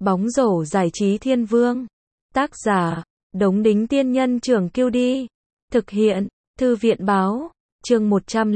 Bóng rổ giải trí thiên vương. Tác giả, Đống Đính Tiên Nhân Trưởng Kiêu Đi. Thực hiện, Thư viện Báo. Chương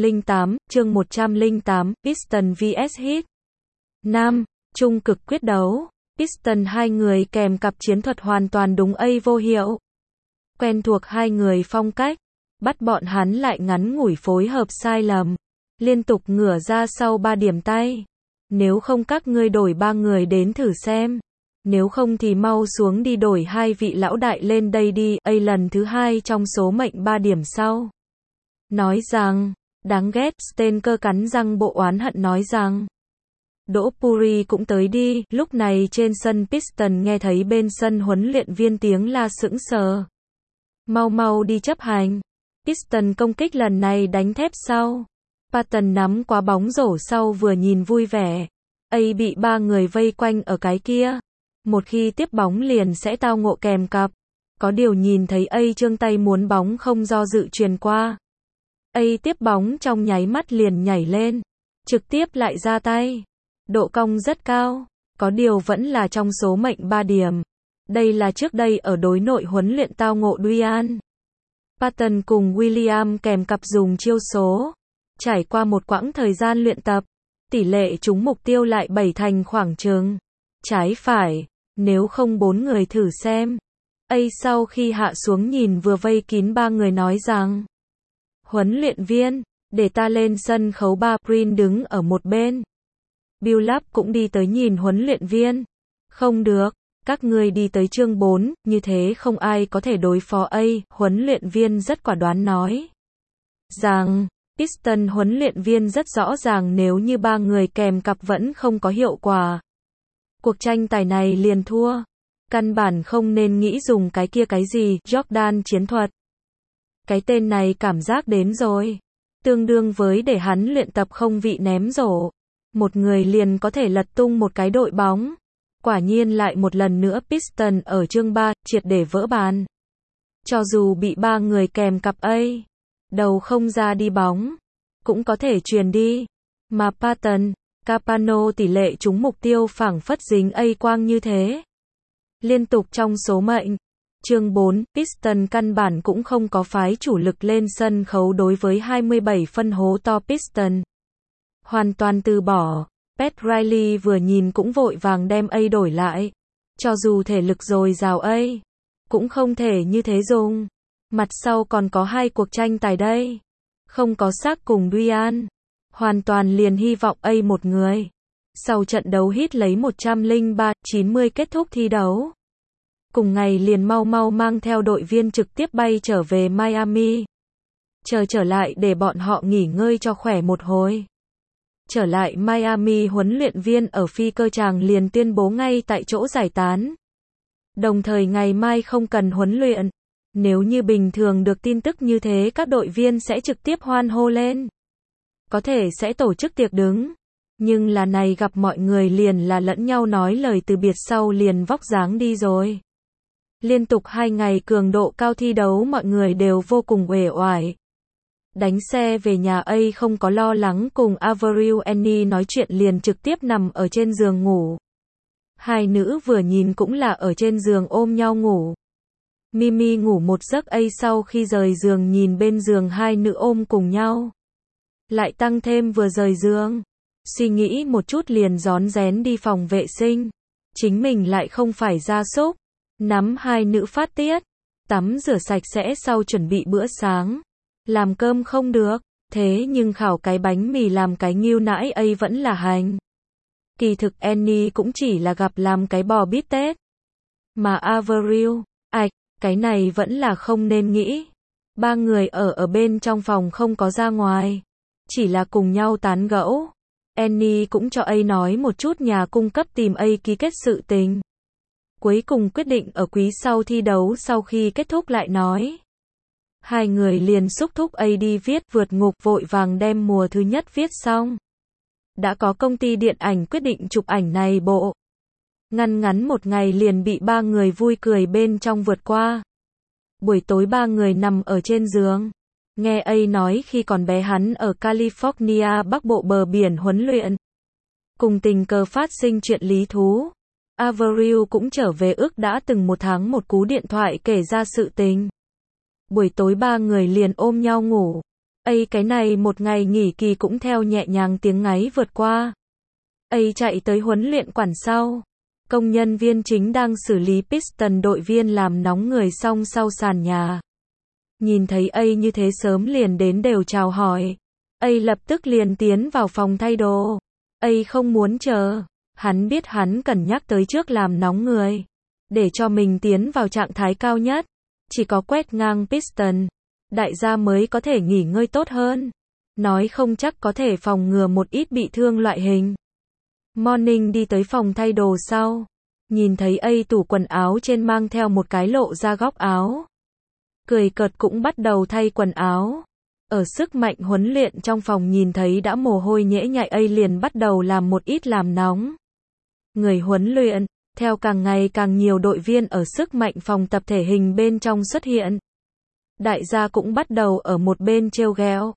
108, Piston vs Heat. Nam, Trung cực quyết đấu. Piston hai người kèm cặp chiến thuật hoàn toàn đúng A vô hiệu. Quen thuộc hai người phong cách, bắt bọn hắn lại ngắn ngủi phối hợp sai lầm. Liên tục ngửa ra sau 3 điểm tay. Nếu không các ngươi đổi 3 người đến thử xem. Nếu không thì mau xuống đi đổi 2 vị lão đại lên đây đi. A lần thứ 2 trong số mệnh 3 điểm sau. Nói rằng, đáng ghét, Stenker cắn răng bộ oán hận nói rằng. Đỗ Puri cũng tới đi. Lúc này trên sân Piston nghe thấy bên sân huấn luyện viên tiếng la sững sờ. Mau mau đi chấp hành. Piston công kích lần này đánh thép sau. Patton nắm quả bóng rổ sau vừa nhìn vui vẻ. A bị 3 người vây quanh ở cái kia. Một khi tiếp bóng liền sẽ tao ngộ kèm cặp. Có điều nhìn thấy A trương tay muốn bóng không do dự truyền qua. A tiếp bóng trong nháy mắt liền nhảy lên. Trực tiếp lại ra tay. Độ cong rất cao. Có điều vẫn là trong số mệnh 3 điểm. Đây là trước đây ở đối nội huấn luyện tao ngộ Duyan. Patton cùng William kèm cặp dùng chiêu số. Trải qua một quãng thời gian luyện tập, tỷ lệ trúng mục tiêu lại 7 thành khoảng chừng. Trái phải, nếu không 4 người thử xem. A sau khi hạ xuống nhìn vừa vây kín 3 người nói rằng. Huấn luyện viên, để ta lên sân khấu. Ba Green đứng ở một bên. Billup cũng đi tới nhìn huấn luyện viên. Không được, các ngươi đi tới chương 4, như thế không ai có thể đối phó A. Huấn luyện viên rất quả đoán nói. Rằng. Piston huấn luyện viên rất rõ ràng nếu như 3 người kèm cặp vẫn không có hiệu quả. Cuộc tranh tài này liền thua. Căn bản không nên nghĩ dùng cái kia cái gì, Jordan chiến thuật. Cái tên này cảm giác đến rồi. Tương đương với để hắn luyện tập không vị ném rổ. Một người liền có thể lật tung một cái đội bóng. Quả nhiên lại một lần nữa Piston ở chương 3, triệt để vỡ bàn. Cho dù bị 3 người kèm cặp A. Đầu không ra đi bóng, cũng có thể truyền đi. Mà Patton, Capano tỷ lệ trúng mục tiêu phảng phất dính A quang như thế. Liên tục trong số mệnh. Chương 4, Piston căn bản cũng không có phái chủ lực lên sân khấu đối với 27 phân hố to Piston. Hoàn toàn từ bỏ. Pat Riley vừa nhìn cũng vội vàng đem A đổi lại. Cho dù thể lực dồi dào A, cũng không thể như thế dùng. Mặt sau còn có 2 cuộc tranh tài đây. Không có xác cùng Duyan. Hoàn toàn liền hy vọng A một người. Sau trận đấu Heat lấy 103-90 kết thúc thi đấu. Cùng ngày liền mau mau mang theo đội viên trực tiếp bay trở về Miami. Trở lại để bọn họ nghỉ ngơi cho khỏe một hồi. Trở lại Miami huấn luyện viên ở phi cơ tràng liền tuyên bố ngay tại chỗ giải tán. Đồng thời ngày mai không cần huấn luyện. Nếu như bình thường được tin tức như thế các đội viên sẽ trực tiếp hoan hô lên. Có thể sẽ tổ chức tiệc đứng. Nhưng là này gặp mọi người liền là lẫn nhau nói lời từ biệt sau liền vóc dáng đi rồi. Liên tục 2 ngày cường độ cao thi đấu mọi người đều vô cùng uể oải. Đánh xe về nhà A không có lo lắng cùng Avril Annie nói chuyện liền trực tiếp nằm ở trên giường ngủ. Hai nữ vừa nhìn cũng là ở trên giường ôm nhau ngủ. Mimi ngủ một giấc A sau khi rời giường nhìn bên giường hai nữ ôm cùng nhau. Lại tăng thêm vừa rời giường. Suy nghĩ một chút liền rón rén đi phòng vệ sinh. Chính mình lại không phải gia súc. Nắm hai nữ phát tiết. Tắm rửa sạch sẽ sau chuẩn bị bữa sáng. Làm cơm không được. Thế nhưng khảo cái bánh mì làm cái nghêu nãi A vẫn là hành. Kỳ thực Annie cũng chỉ là gặp làm cái bò bít tết. Mà Avril, cái này vẫn là không nên nghĩ. 3 người ở bên trong phòng không có ra ngoài. Chỉ là cùng nhau tán gẫu. Annie cũng cho A nói một chút nhà cung cấp tìm A ký kết sự tình. Cuối cùng quyết định ở quý sau thi đấu sau khi kết thúc lại nói. Hai người liền xúc thúc A đi viết vượt ngục vội vàng đem mùa thứ nhất viết xong. Đã có công ty điện ảnh quyết định chụp ảnh này bộ. Ngắn một ngày liền bị 3 người vui cười bên trong vượt qua. Buổi tối 3 người nằm ở trên giường. Nghe A nói khi còn bé hắn ở California bắc bộ bờ biển huấn luyện. Cùng tình cờ phát sinh chuyện lý thú. Avril cũng trở về ước đã từng một tháng một cú điện thoại kể ra sự tình. Buổi tối ba người liền ôm nhau ngủ. Cái này một ngày nghỉ kỳ cũng theo nhẹ nhàng tiếng ngáy vượt qua. Chạy tới huấn luyện quản sau. Công nhân viên chính đang xử lý piston đội viên làm nóng người xong sau sàn nhà. Nhìn thấy như thế sớm liền đến đều chào hỏi. Lập tức liền tiến vào phòng thay đồ. Không muốn chờ. Hắn biết hắn cần nhắc tới trước làm nóng người. Để cho mình tiến vào trạng thái cao nhất. Chỉ có quét ngang piston. Đại gia mới có thể nghỉ ngơi tốt hơn. Nói không chắc có thể phòng ngừa một ít bị thương loại hình. Morning đi tới phòng thay đồ sau. Nhìn thấy tủ quần áo trên mang theo một cái lộ ra góc áo. Cười cợt cũng bắt đầu thay quần áo. Ở sức mạnh huấn luyện trong phòng nhìn thấy đã mồ hôi nhễ nhại liền bắt đầu làm một ít làm nóng. Người huấn luyện, theo càng ngày càng nhiều đội viên ở sức mạnh phòng tập thể hình bên trong xuất hiện. Đại gia cũng bắt đầu ở một bên trêu ghẹo.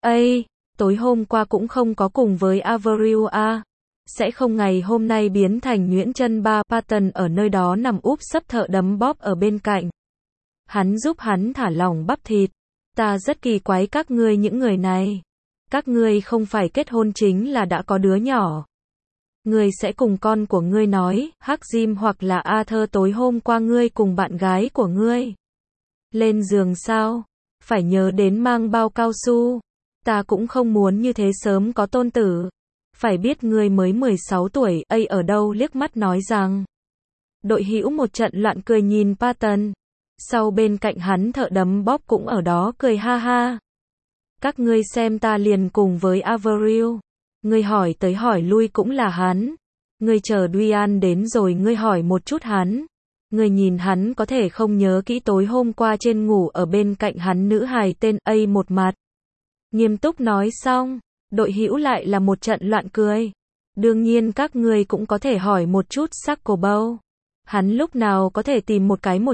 Tối hôm qua cũng không có cùng với Avril sẽ không ngày hôm nay biến thành nhuyễn chân ba. Patton ở nơi đó nằm úp sấp thợ đấm bóp ở bên cạnh. Hắn giúp hắn thả lỏng bắp thịt. Ta rất kỳ quái các ngươi những người này. Các ngươi không phải kết hôn chính là đã có đứa nhỏ. Ngươi sẽ cùng con của ngươi nói, Hắc Jim hoặc là Arthur tối hôm qua ngươi cùng bạn gái của ngươi. Lên giường sao? Phải nhớ đến mang bao cao su. Ta cũng không muốn như thế sớm có tôn tử. Phải biết ngươi mới 16 tuổi, ở đâu liếc mắt nói rằng. Đội hữu một trận loạn cười nhìn Patton. Sau bên cạnh hắn thợ đấm bóp cũng ở đó cười ha ha. Các ngươi xem ta liền cùng với Avril. Ngươi hỏi tới hỏi lui cũng là hắn. Ngươi chờ Duyan đến rồi ngươi hỏi một chút hắn. Ngươi nhìn hắn có thể không nhớ kỹ tối hôm qua trên ngủ ở bên cạnh hắn nữ hài tên một mặt. Nghiêm túc nói xong, đội hữu lại là một trận loạn cười. Đương nhiên các ngươi cũng có thể hỏi một chút Saccobow. Hắn lúc nào có thể tìm một cái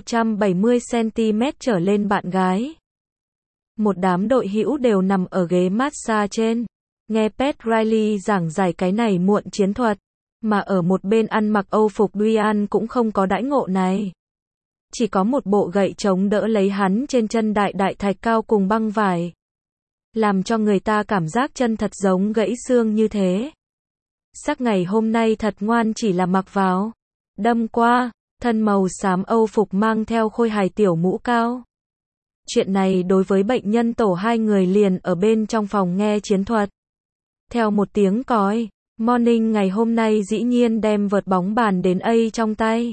170cm trở lên bạn gái. Một đám đội hữu đều nằm ở ghế massage trên. Nghe Pat Riley giảng giải cái này muộn chiến thuật. Mà ở một bên ăn mặc Âu phục Duyan cũng không có đãi ngộ này. Chỉ có một bộ gậy chống đỡ lấy hắn trên chân đại thạch cao cùng băng vải. Làm cho người ta cảm giác chân thật giống gãy xương như thế. Sắc ngày hôm nay thật ngoan chỉ là mặc vào. Đâm qua, thân màu xám Âu phục mang theo khôi hài tiểu mũ cao. Chuyện này đối với bệnh nhân tổ hai người liền ở bên trong phòng nghe chiến thuật. Theo một tiếng còi, Morning ngày hôm nay dĩ nhiên đem vợt bóng bàn đến trong tay.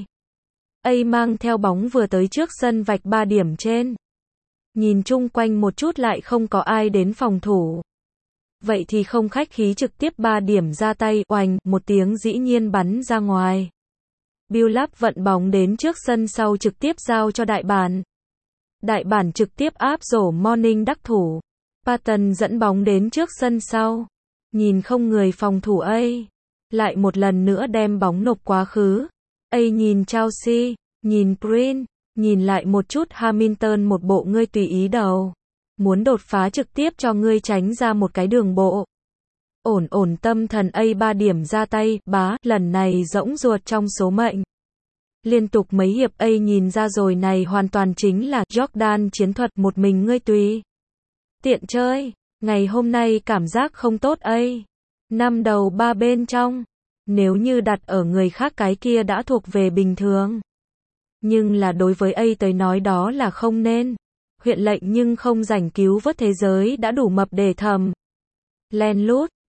Mang theo bóng vừa tới trước sân vạch 3 điểm trên. Nhìn chung quanh một chút lại không có ai đến phòng thủ. Vậy thì không khách khí trực tiếp 3 điểm ra tay, oành, một tiếng dĩ nhiên bắn ra ngoài. Billup vận bóng đến trước sân sau trực tiếp giao cho đại bản. Đại bản trực tiếp áp rổ Morning đắc thủ. Patton dẫn bóng đến trước sân sau. Nhìn không người phòng thủ lại một lần nữa đem bóng nộp quá khứ. Nhìn Chelsea, nhìn Prince, nhìn lại một chút Hamilton một bộ ngươi tùy ý đầu. Muốn đột phá trực tiếp cho ngươi tránh ra một cái đường bộ. Ổn tâm thần 3 điểm ra tay, bá, lần này rỗng ruột trong số mệnh. Liên tục mấy hiệp nhìn ra rồi này hoàn toàn chính là Jordan chiến thuật một mình ngươi tùy tiện chơi. Ngày hôm nay cảm giác không tốt năm đầu 3 bên trong. Nếu như đặt ở người khác cái kia đã thuộc về bình thường. Nhưng là đối với tới nói đó là không nên. Huyện lệnh nhưng không rảnh cứu vớt thế giới đã đủ mập để thầm. Len lút,